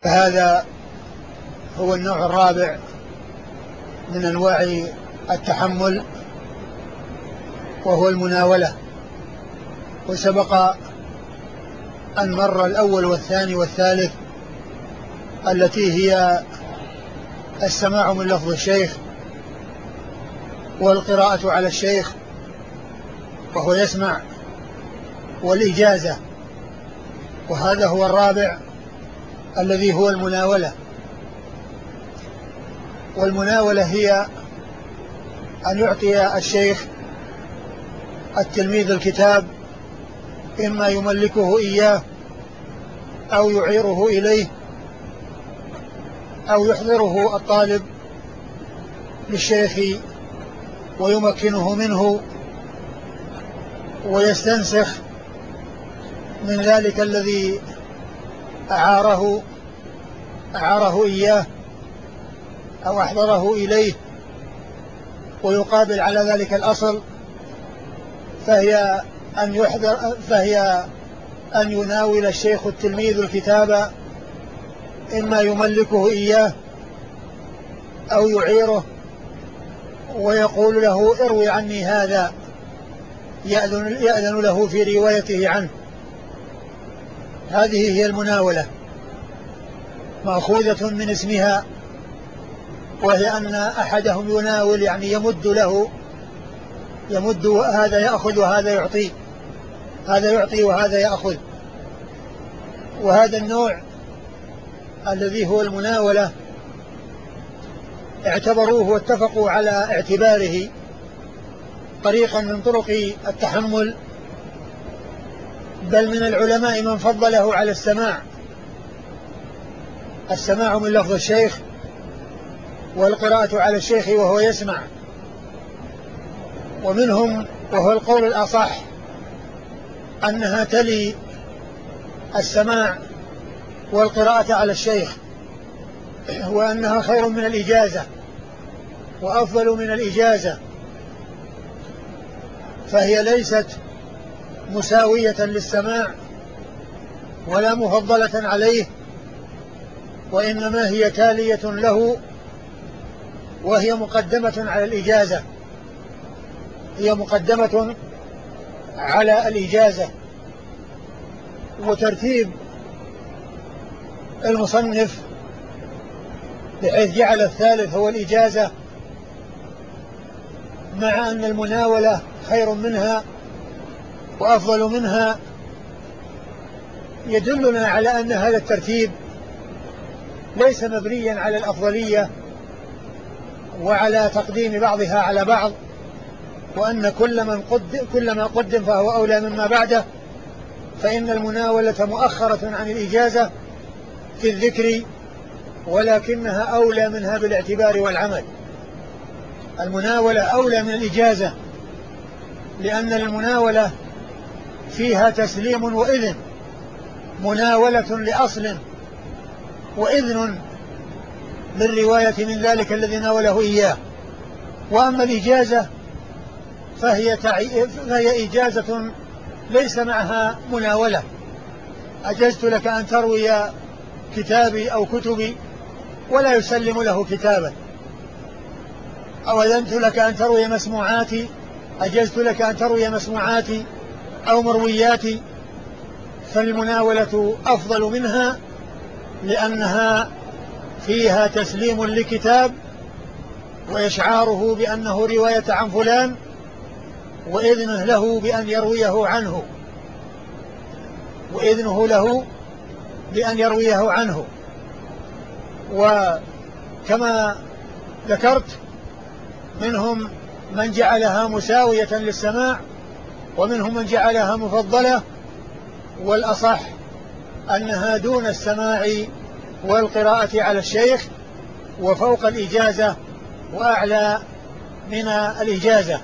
فهذا هو النوع الرابع من أنواع التحمل، وهو المناولة. وسبق أن مر الأول والثاني والثالث التي هي السماع من لفظ الشيخ والقراءة على الشيخ وهو يسمع والإجازة، وهذا هو الرابع الذي هو المناولة. والمناولة هي أن يعطي الشيخ التلميذ الكتاب، إما يملكه إياه أو يعيره إليه أو يحضره الطالب للشيخ ويمكنه منه ويستنسخ من ذلك الذي أعاره إياه أو أحضره إليه، ويقابل على ذلك الأصل، فهي أن يناول الشيخ التلميذ الكتاب، إما يملكه إياه أو يعيره ويقول له اروي عني هذا، يأذن له في روايته عنه. هذه هي المناولة، مأخوذة من اسمها، وهي أن أحدهم يناول، يعني يمد هذا يأخذ وهذا يعطي، هذا يعطي وهذا يأخذ. وهذا النوع الذي هو المناولة اعتبروه واتفقوا على اعتباره طريقا من طرق التحمل، بل من العلماء من فضله على السماع من لفظ الشيخ والقراءة على الشيخ وهو يسمع. ومنهم، وهو القول الأصح، أنها تلي السماع والقراءة على الشيخ، وأنها خير من الإجازة وأفضل من الإجازة، فهي ليست مساوية للسماع ولا مفضلة عليه، وإنما هي تالية له، وهي مقدمة على الإجازة، هي مقدمة على الإجازة. وترتيب المصنف بحيث جعل الثالث هو الإجازة، مع أن المناولة خير منها وأفضل منها، يدلنا على أن هذا الترتيب ليس مبنيا على الأفضلية وعلى تقديم بعضها على بعض، وأن كلما قدم فهو أولى مما بعده، فإن المناولة مؤخرة عن الإجازة في الذكر، ولكنها أولى منها بالاعتبار والعمل. المناولة أولى من الإجازة، لأن المناولة فيها تسليم وإذن، مناولة لأصل وإذن بالرواية من ذلك الذي ناوله إياه. وأما الإجازة فهي إجازة ليس معها مناولة. أجزت لك أن تروي كتابي أو كتبي ولا يسلم له كتابا، أو أذنت لك أن تروي مسموعاتي، أجزت لك أن تروي مسموعاتي أو مروياتي. فالمناولة أفضل منها، لأنها فيها تسليم لكتاب وإشعاره بأنه رواية عن فلان، وإذنه له بأن يرويه عنه، وكما ذكرت منهم من جعلها مساوية للسماع، ومنهم من جعلها مفضلة، والأصح أنها دون السماع والقراءة على الشيخ، وفوق الإجازة وأعلى من الإجازة.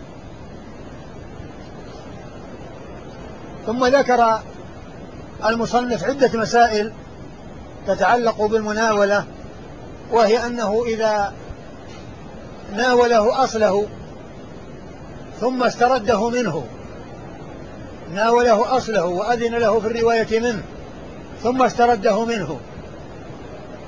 ثم ذكر المصنف عدة مسائل تتعلق بالمناولة، وهي أنه إذا ناوله أصله ثم استرده منه، ناوله أصله وأذن له في الرواية منه ثم استرده منه،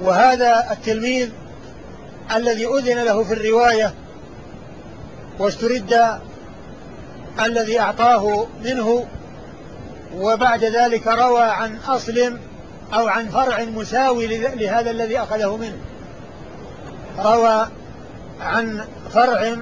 وهذا التلميذ الذي أذن له في الرواية واسترد الذي أعطاه منه، وبعد ذلك روى عن أصل أو عن فرع مساوي لهذا الذي أخذه منه، روى عن فرع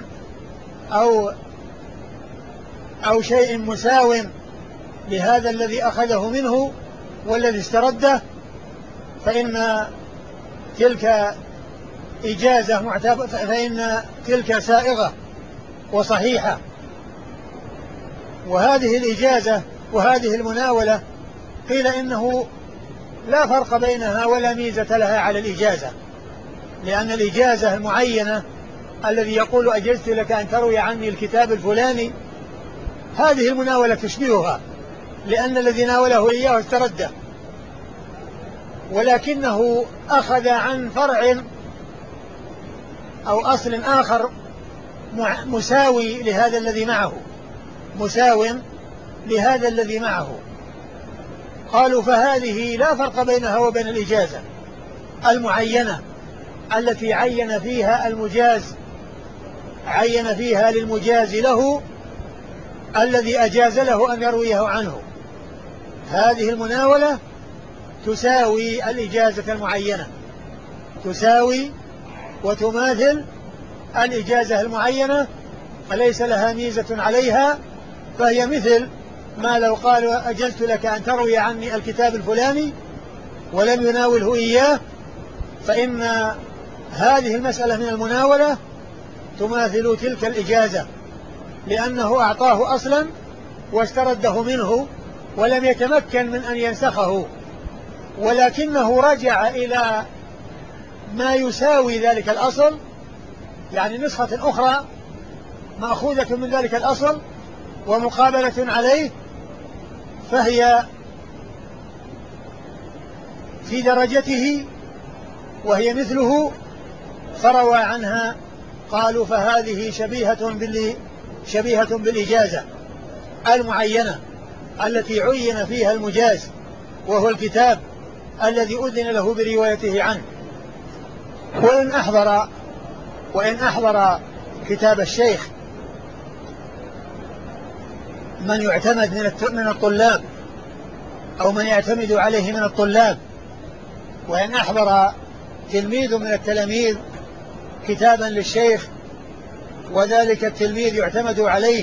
أو شيء مساو لهذا الذي أخذه منه والذي استرده، فإن تلك إجازة معتبرة، فإن تلك سائغة وصحيحة. وهذه الإجازة وهذه المناولة قيل إنه لا فرق بينها ولا ميزة لها على الإجازة، لأن الإجازة المعينة الذي يقول أجزت لك أن تروي عني الكتاب الفلاني، هذه المناولة تشبهها، لأن الذي ناوله إياه استرده، ولكنه أخذ عن فرع أو أصل آخر مساوي لهذا الذي معه، مساو لهذا الذي معه. قالوا فهذه لا فرق بينها وبين الإجازة المعينة التي عين فيها المجاز، عين فيها للمجاز له الذي أجاز له أن يرويه عنه. هذه المناولة تساوي الإجازة المعينة، تساوي وتماثل الإجازة المعينة، فليس لها ميزة عليها، فهي مثل ما لو قال أجزت لك أن تروي عني الكتاب الفلاني ولم يناوله إياه، فإن هذه المسألة من المناولة تماثل تلك الإجازة، لأنه أعطاه أصلا واسترده منه ولم يتمكن من أن ينسخه، ولكنه رجع إلى ما يساوي ذلك الأصل، يعني نسخة أخرى مأخوذة من ذلك الأصل ومقابلة عليه، فهي في درجته وهي مثله، فروى عنها. قالوا فهذه شبيهة بالإجازة المعينة التي عين فيها المجاز، وهو الكتاب الذي أذن له بروايته عنه. وإن أحضر كتاب الشيخ من يعتمد من الطلاب أو من يعتمد عليه من الطلاب، وإن أحضر تلميذ من التلاميذ كتابا للشيخ وذلك التلميذ يعتمد عليه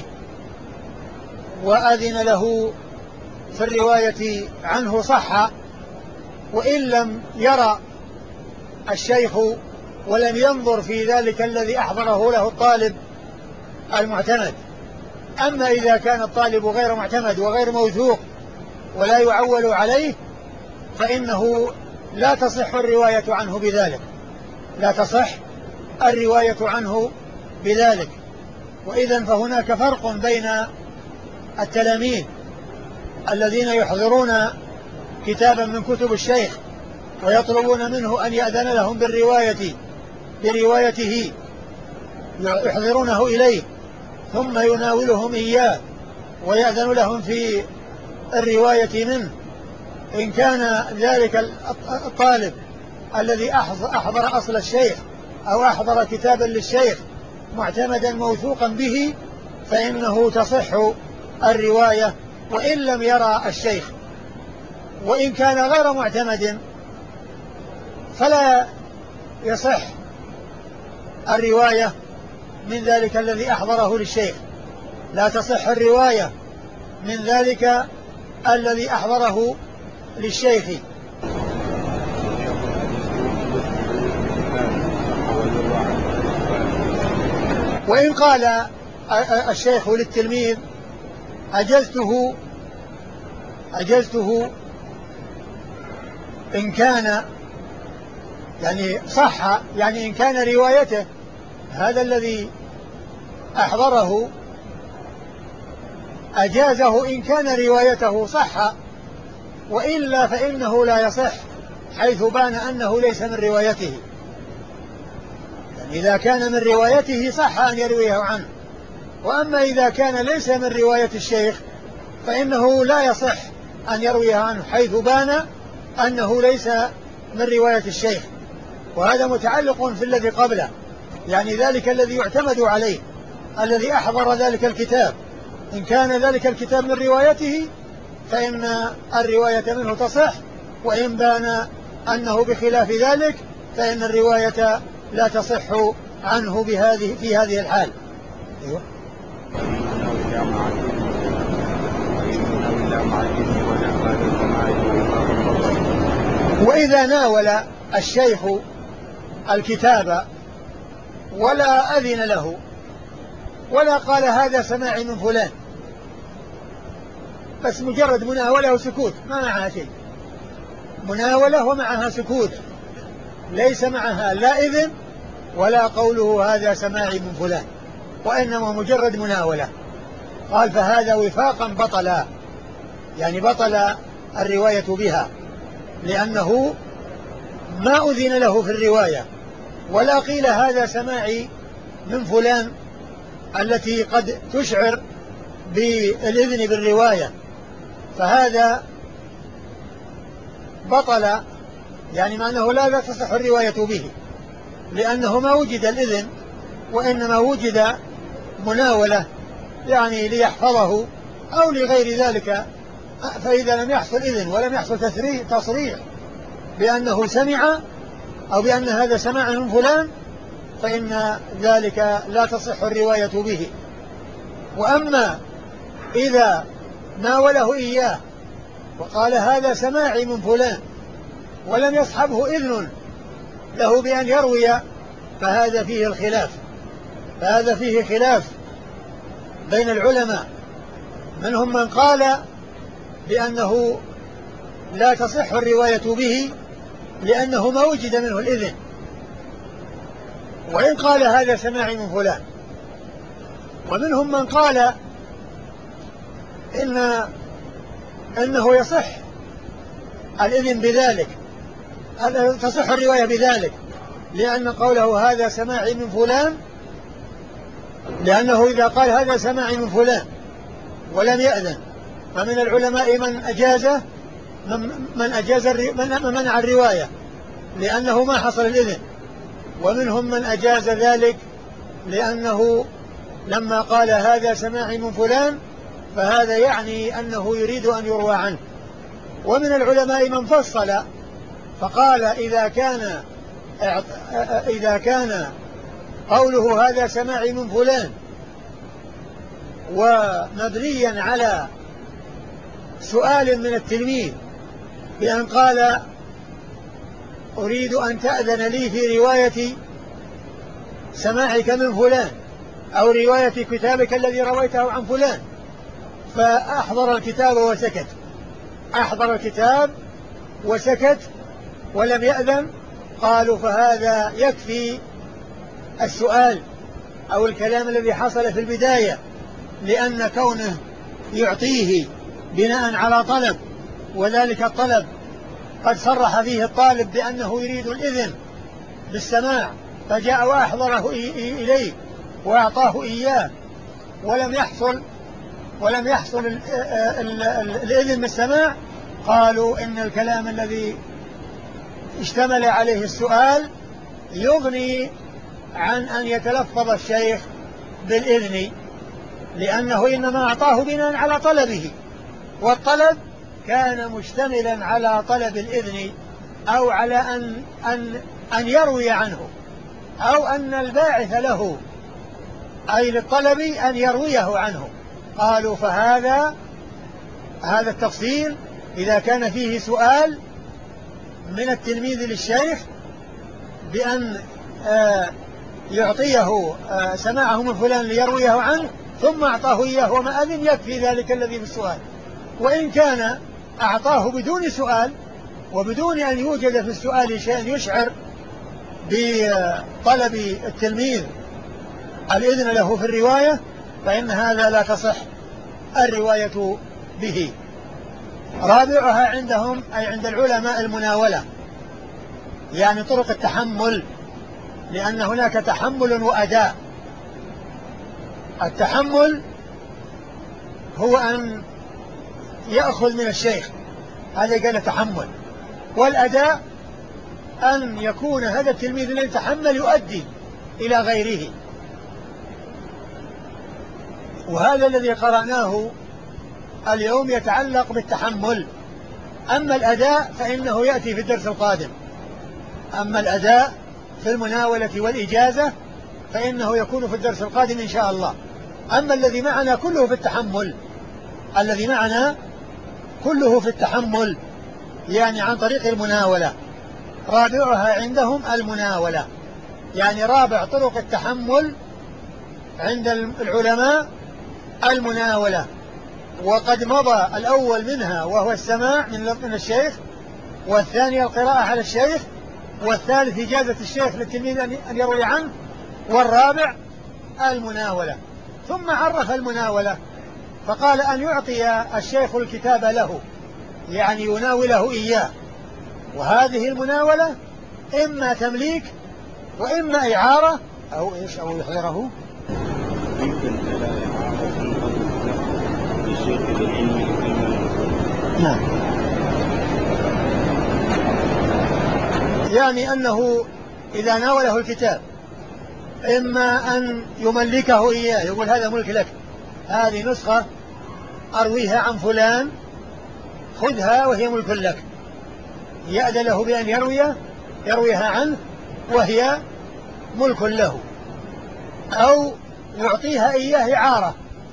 وأذن له في الرواية عنه صح، وإن لم يرى الشيخ ولم ينظر في ذلك الذي أحضره له الطالب المعتمد. أما إذا كان الطالب غير معتمد وغير موثوق ولا يعول عليه، فإنه لا تصح الرواية عنه بذلك، لا تصح الرواية عنه بذلك. وإذن فهناك فرق بين التلاميذ الذين يحضرون كتابا من كتب الشيخ ويطلبون منه أن يأذن لهم بروايته، يحضرونه إليه ثم يناولهم إياه ويأذن لهم في الرواية منه، إن كان ذلك الطالب الذي أحضر أصل الشيخ أو أحضر كتابا للشيخ معتمدا موثوقا به، فإنه تصح الرواية وإن لم يرى الشيخ. وإن كان غير معتمد فلا يصح الرواية من ذلك الذي أحضره للشيخ، لا تصح الرواية من ذلك الذي أحضره للشيخ. وإن قال الشيخ للتلميذ أجزته إن كان يعني صح، يعني إن كان روايته هذا الذي أحضره أجازه إن كان روايته صح، وإلا فإنه لا يصح حيث بان أنه ليس من روايته. يعني إذا كان من روايته صح أن يرويه عنه، وأما إذا كان ليس من رواية الشيخ فإنه لا يصح أن يرويه عنه حيث بان أنه ليس من رواية الشيخ. وهذا متعلق في الذي قبله، يعني ذلك الذي يعتمد عليه، الذي أحضر ذلك الكتاب. إن كان ذلك الكتاب من روايته فإن الرواية منه تصح، وإن بان أنه بخلاف ذلك فإن الرواية لا تصح عنه في هذه الحال. أيوة. وإذا ناول الشيخ الكتاب ولا أذن له ولا قال هذا سماعي من فلان، بس مجرد مناولة وسكوت، ما معها شيء، مناولة ومعها سكوت، ليس معها لا إذن ولا قوله هذا سماعي من فلان، وإنما مجرد مناولة، قال فهذا وفاقا بطل، يعني بطل الرواية بها، لأنه ما أذن له في الرواية ولا قيل هذا سماعي من فلان التي قد تشعر بالإذن بالرواية، فهذا بطل، يعني معناه لا تصح الرواية به، لأنه ما وجد الإذن وإنما وجد مناولة، يعني ليحفظه أو لغير ذلك. فإذا لم يحصل إذن ولم يحصل تصريح بأنه سمع أو بأن هذا سماع من فلان فإن ذلك لا تصح الرواية به. وأما إذا ناوله إياه وقال هذا سماعي من فلان ولم يصحبه إذن له بأن يروي فهذا فيه الخلاف، فهذا فيه خلاف بين العلماء، منهم من قال بأنه لا تصح الرواية به لأنه ما وجد منه الإذن، وإن قال هذا سماعي من فلان. ومنهم من قال إنه يصح الإذن بذلك، تصح الرواية بذلك، لأن قوله هذا سماعي من فلان، لأنه إذا قال هذا سماعي من فلان ولم يأذن فمن العلماء من أجازه، من منع الرواية لأنه ما حصل الإذن، ومنهم من أجاز ذلك لأنه لما قال هذا سماعي من فلان فهذا يعني أنه يريد أن يروى عنه. ومن العلماء من فصل فقال إذا كان قوله هذا سماعي من فلان ومبنيا على سؤال من التلميذ بأن قال أريد أن تأذن لي في رواية سماعك من فلان أو رواية كتابك الذي رويته عن فلان، فأحضر الكتاب وسكت، أحضر الكتاب وسكت ولم يأذن، قالوا فهذا يكفي السؤال أو الكلام الذي حصل في البداية، لأن كونه يعطيه بناء على طلب، وذلك الطلب قد صرح فيه الطالب بأنه يريد الإذن بالسماع، فجاء وأحضره إليه وأعطاه إياه ولم يحصل الإذن بالسماع، قالوا إن الكلام الذي اشتمل عليه السؤال يغني عن أن يتلفظ الشيخ بالإذن، لأنه إنما أعطاه بناء على طلبه، والطلب كان مشتملا على طلب الإذن أو على أن يروي عنه، أو أن الباعث له أي للطلب أن يرويه عنه. قالوا فهذا التفصيل إذا كان فيه سؤال من التلميذ للشيخ بأن يعطيه سماعه من فلان ليرويه عنه ثم أعطاه إياه وما أذن، يكفي ذلك الذي في السؤال. وإن كان أعطاه بدون سؤال وبدون أن يوجد في السؤال شيء يشعر بطلب التلميذ الإذن له في الرواية فإن هذا لا تصح الرواية به. رابعها عندهم أي عند العلماء المناولة، يعني طرق التحمل، لأن هناك تحمل وأداء. التحمل هو أن يأخذ من الشيخ، هذا قال تحمل، والأداء أن يكون هذا التلميذ الذي يتحمل يؤدي إلى غيره. وهذا الذي قرأناه اليوم يتعلق بالتحمل. أما الأداء فإنه يأتي في الدرس القادم. أما الأداء في المناولة والإجازة فإنه يكون في الدرس القادم إن شاء الله. أما الذي معنا كله في التحمل، الذي معنا كله في التحمل، يعني عن طريق المناولة. رابعها عندهم المناولة، يعني رابع طرق التحمل عند العلماء المناولة. وقد مضى الأول منها وهو السماع من الشيخ، والثاني القراءة على الشيخ، والثالث إجازة الشيخ للتلميذ أن يروي عنه، والرابع المناولة. ثم عرف المناولة فقال أن يعطي الشيخ الكتاب له، يعني يناوله إياه. وهذه المناولة إما تمليك وإما إعارة أو إيش أو يحضره. نعم، يعني أنه إذا ناوله الكتاب إما أن يملكه إياه، يقول هذا ملك لك، هذه نسخة أرويها عن فلان، خذها وهي ملك لك، يأذن له بأن يرويها عنه وهي ملك له، أو يعطيها إياه إعارة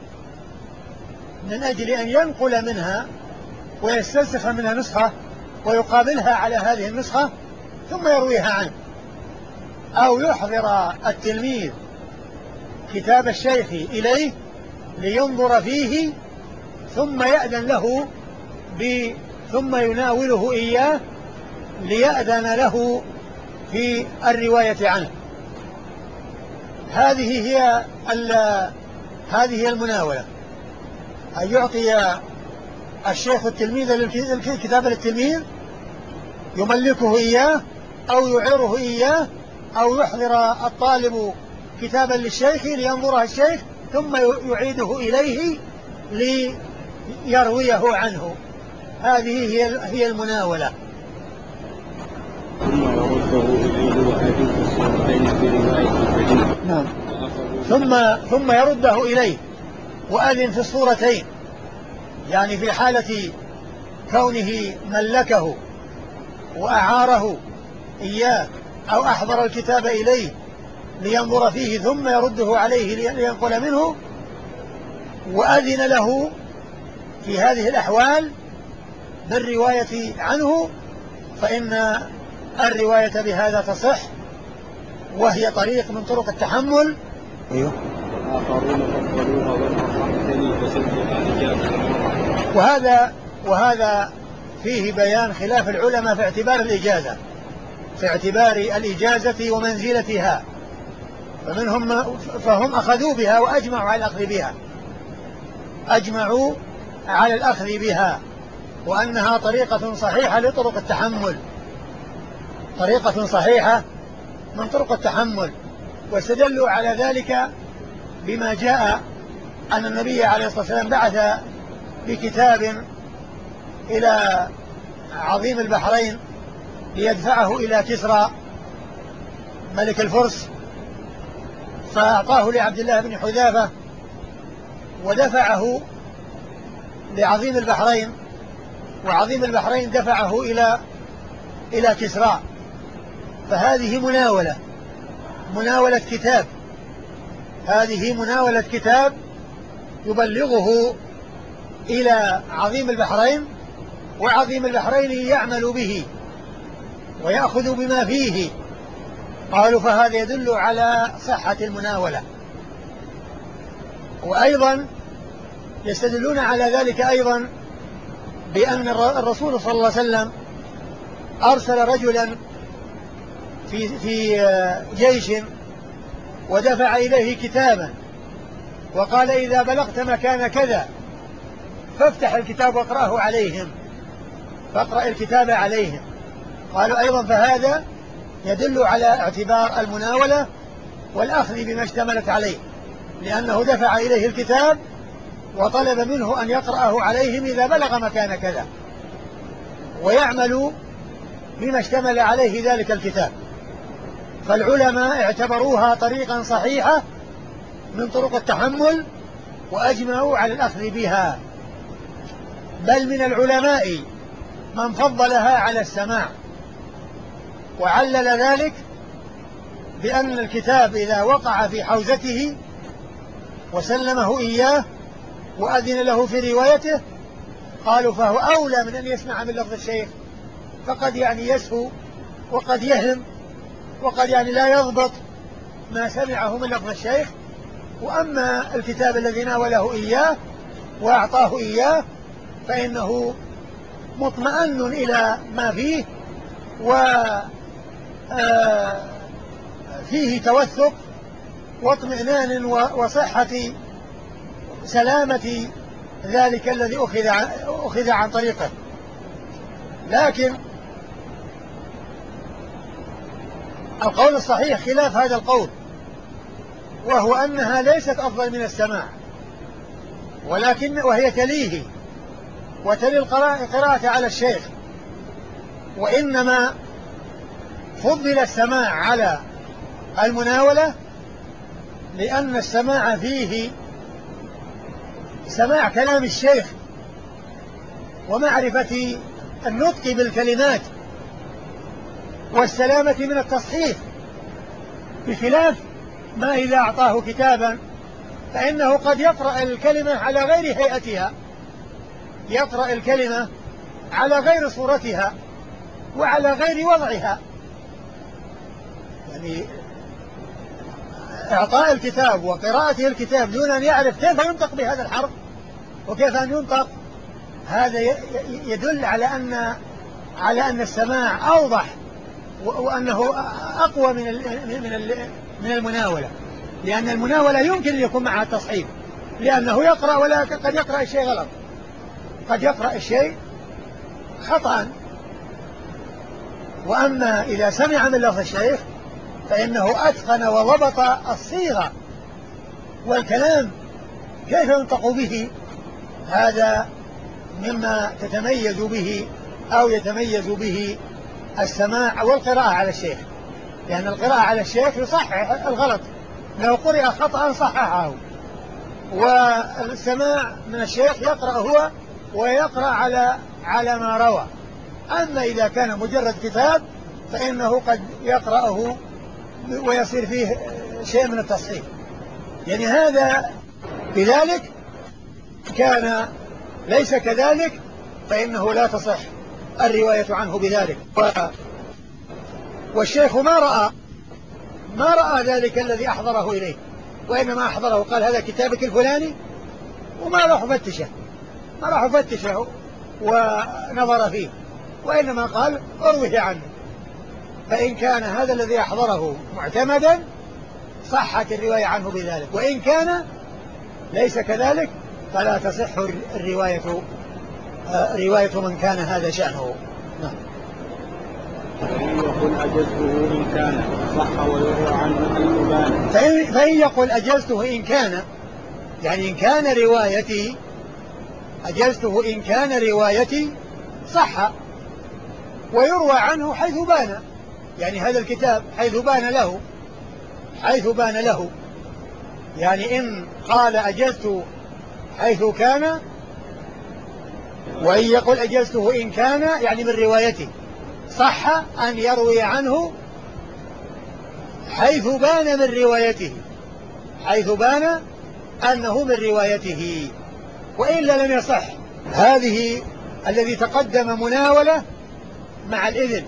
من أجل أن ينقل منها ويستنسخ منها نسخة ويقابلها على هذه النسخة ثم يرويها عنه، أو يحضر التلميذ كتاب الشيخ إليه لينظر فيه ثم يأذن له ثم يناوله إياه ليأذن له في الرواية عنه. هذه هي المناولة، أن يعطي الشيخ التلميذ الكتاب للتلميذ، يملكه إياه أو يعيره إياه، أو يحضر الطالب كتابا للشيخ لينظره الشيخ ثم يعيده إليه ليرويه عنه. هذه هي المناولة. نعم. ثم يرده إليه وأذن في الصورتين، يعني في حالة كونه ملكه وأعاره إياه أو أحضر الكتاب إليه لينظر فيه ثم يرده عليه لينقل منه، وأذن له في هذه الأحوال بالرواية عنه، فإن الرواية بهذا تصح، وهي طريق من طرق التحمل. وهذا فيه بيان خلاف العلماء في اعتبار الإجازة ومنزلتها، فهم أخذوا بها وأجمعوا على الأخذ بها، وأنها طريقة صحيحة لطرق التحمل، طريقة صحيحة من طرق التحمل. واستدلوا على ذلك بما جاء أن النبي عليه الصلاة والسلام بعث بكتاب إلى عظيم البحرين ليدفعه إلى كسرى ملك الفرس، فأعطاه لعبد الله بن حذافة ودفعه لعظيم البحرين، وعظيم البحرين دفعه إلى كسرى. فهذه مناولة كتاب، هذه مناولة كتاب يبلغه إلى عظيم البحرين، وعظيم البحرين يعمل به ويأخذ بما فيه. قالوا فهذا يدل على صحة المناولة. وأيضا يستدلون على ذلك أيضا بأن الرسول صلى الله عليه وسلم أرسل رجلا في جيش ودفع إليه كتابا وقال إذا بلغت مكان كذا فافتح الكتاب واقرأه عليهم، فاقرأ الكتاب عليهم. قالوا أيضا فهذا يدل على اعتبار المناولة والأخذ بما اشتملت عليه، لأنه دفع إليه الكتاب وطلب منه أن يقرأه عليهم إذا بلغ مكان كذا، ويعمل بما اشتمل عليه ذلك الكتاب. فالعلماء اعتبروها طريقا صحيحة من طرق التحمل وأجمعوا على الأخذ بها، بل من العلماء من فضلها على السماع، وعلل ذلك بأن الكتاب إذا وقع في حوزته وسلمه إياه وأذن له في روايته قالوا فهو أولى من أن يسمع من لفظ الشيخ، فقد يعني يسهو وقد يهم وقد يعني لا يضبط ما سمعه من لفظ الشيخ. وأما الكتاب الذي ناوله إياه وأعطاه إياه فإنه مطمئن إلى ما فيه، وفيه توثق واطمئنان وصحة سلامة ذلك الذي أخذ عن طريقه. لكن القول الصحيح خلاف هذا القول، وهو أنها ليست أفضل من السماع، وهي تليه وتلي القراءة على الشيخ، وإنما فضل السماع على المناولة لأن السماع فيه سماع كلام الشيخ ومعرفة النطق بالكلمات والسلامة من التصحيف، بخلاف ما إذا أعطاه كتابا فإنه قد يقرأ الكلمة على غير هيئتها، يقرأ الكلمة على غير صورتها وعلى غير وضعها. يعني إعطاء الكتاب وقراءته الكتاب دون أن يعرف كيف ينطق بهذا الحرف وكيف أن ينطق، هذا يدل على أن السماع أوضح وأنه أقوى من المناولة، لأن المناولة يمكن أن يكون معها تصحيح، لأنه يقرأ ولا قد يقرأ الشيء غلط، قد يقرأ الشيء خطأ. وأما إذا سمع من لفظ الشيخ فإنه أتقن وضبط الصيغة والكلام كيف ينطق به، هذا مما تتميز به أو يتميز به السماع والقراءة على الشيخ، لأن القراءة على الشيخ يصحح الغلط، لو قرأ خطأ صححه، والسماع من الشيخ يقرأ هو ويقرأ على ما روى. أما إذا كان مجرد كتاب فإنه قد يقرأه ويصير فيه شيء من التصحيح، يعني هذا بذلك كان ليس كذلك فإنه لا تصح الرواية عنه بذلك. والشيخ ما رأى ذلك الذي أحضره إليه، وإنما أحضره قال هذا كتابك الفلاني، وما راح فتشه ونظر فيه، وإنما قال اروه عنه. فإن كان هذا الذي أحضره معتمدا صحت الرواية عنه بذلك، وإن كان ليس كذلك فلا تصح رواية من كان هذا شأنه. نعم. فإن يقول أجزته إن كان صح ويروى عنه الأبان. فإن يقول أجزته إن كان، يعني إن كان روايتي أجزته إن كان روايتي صح ويروى عنه حيث بان، يعني هذا الكتاب حيث بان له، يعني إن قال أجزت حيث كان، وإن يقول أجزته إن كان يعني من روايته، صح أن يروي عنه حيث بان من روايته، حيث بان أنه من روايته، وإلا لم يصح. هذه الذي تقدم مناولة مع الإذن،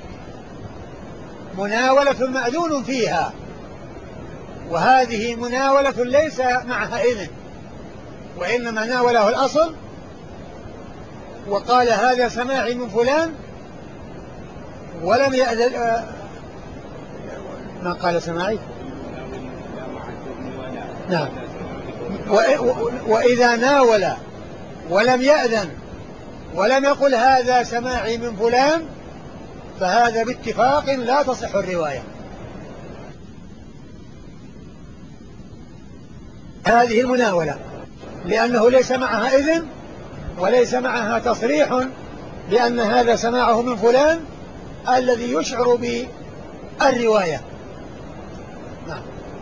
مناولة مأذون فيها، وهذه مناولة ليس معها إذن، وإنما ناوله الأصل وقال هذا سماعي من فلان ولم يأذن. ما قال سماعي؟ نعم. وإذا ناول ولم يأذن ولم يقل هذا سماعي من فلان فهذا باتفاق لا تصح الرواية. هذه المناولة لأنه ليس معها إذن وليس معها تصريح بأن هذا سماعه من فلان، الذي يشعر بالرواية. نعم.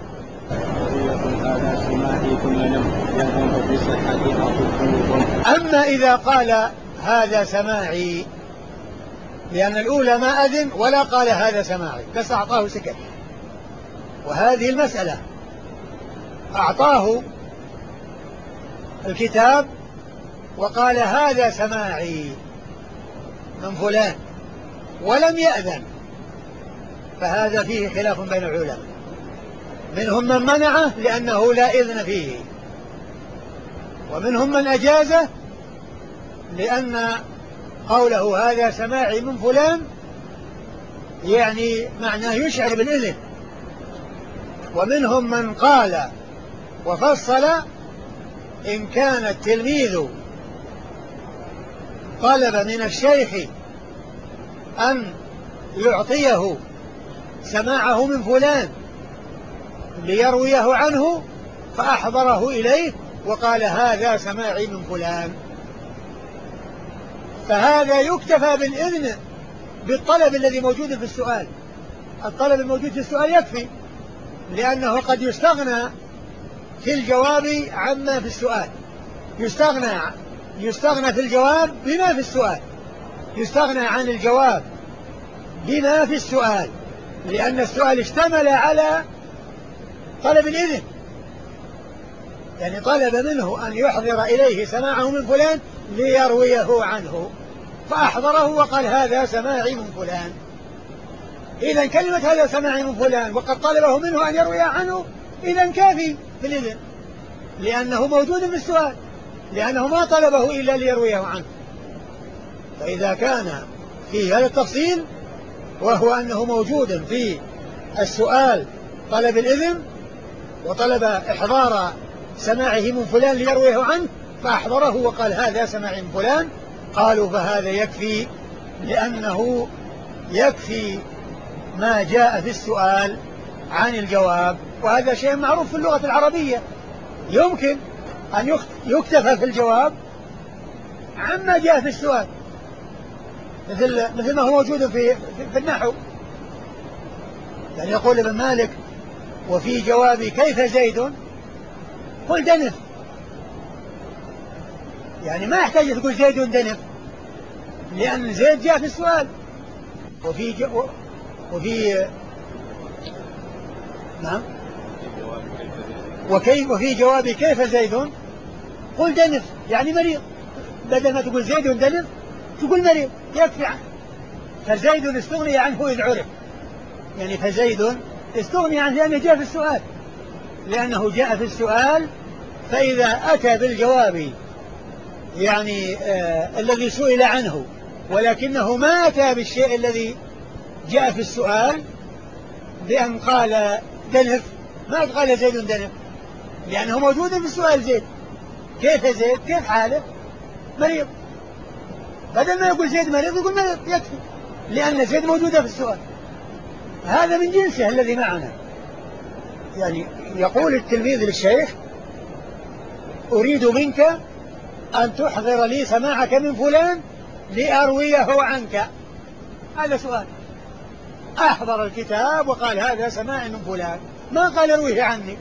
هذا سماعي ثم لم ينظر في صحتها خطوط. أما إذا قال هذا سماعي، لأن الأولى ما أذن ولا قال هذا سماعي، بس أعطاه سكت. وهذه المسألة أعطاه الكتاب وقال هذا سماعي من فلان ولم يأذن، فهذا فيه خلاف بين العلماء، منهم من منعه لأنه لا إذن فيه، ومنهم من أجازه لأن قوله هذا سماعي من فلان يعني معناه يشعر بالإذن، ومنهم من قال وفصل إن كان التلميذ طلب من الشيخ أن يعطيه سماعه من فلان ليرويه عنه فأحضره إليه وقال هذا سماعي من فلان، فهذا يكتفى بالإذن بالطلب الذي موجود في السؤال. الطلب الموجود في السؤال يكفي، لأنه قد يستغنى في الجواب عما في السؤال، يستغنى في الجواب بما في السؤال، يستغنى عن الجواب بما في السؤال، لأن السؤال اشتمل على طلب الإذن، يعني طلب منه أن يحضر إليه سماعه من فلان ليرويه عنه فأحضره وقال هذا سماعي من فلان. إذا كلمة هذا سماعي من فلان وقد طلبه منه أن يروي عنه إذا كافي في الإذن، لأنه موجود في السؤال، لأنه ما طلبه إلا ليرويه عنه. فإذا كان في هذا التفصيل وهو أنه موجود في السؤال طلب الإذن وطلب إحضار سماعه من فلان ليرويه عنه فأحضره وقال هذا سماعي من فلان، قالوا فهذا يكفي، لأنه يكفي ما جاء في السؤال عن الجواب، وهذا شيء معروف في اللغة العربية، يمكن أن يكتفى في الجواب عما جاء في السؤال، مثل ما هو موجود في النحو. يعني يقول ابن مالك وفي جوابي كيف زيد قل دنف، يعني ما يحتاج تقول زيد دنف لأن زيد جاء في السؤال. وفي نعم وفي جوابي كيف زيد قل دنف، يعني مريض، بدل ما تقول زيد دنف تقول مريض يكفي عنه. فزيد استغني عنه إذ عرف، يعني فزيد استغني عنه لأنه جاء في السؤال، لأنه جاء في السؤال. فإذا أتى بالجواب يعني الذي سئل عنه ولكنه ما أتى بالشيء الذي جاء في السؤال بأن قال دنف، ما قال زيد دنف لأنه موجود في السؤال زيد، كيف زيد كيف حاله مريض، بدل ما يقول زيد مريض يقول مريض يكفي، لأن زيد موجودة في السؤال. هذا من جنسه الذي معنا. يعني يقول التلميذ للشيخ أريد منك أن تحضر لي سماعك من فلان لأرويه عنك، هذا سؤال. أحضر الكتاب وقال هذا سماع من فلان، ما قال ارويه عني،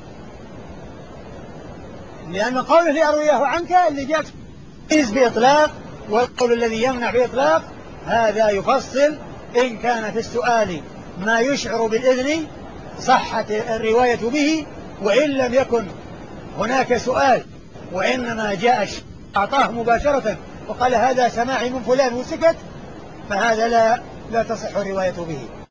لأن قوله لأرويه عنك اللي جاء بإطلاق، والقول الذي يمنع بإطلاق هذا يفصل إن كان في السؤال ما يشعر بالإذن صحت الرواية به، وإن لم يكن هناك سؤال وإنما جاء أعطاه مباشرة وقال هذا سماعي من فلان وسكت، فهذا لا تصح الرواية به.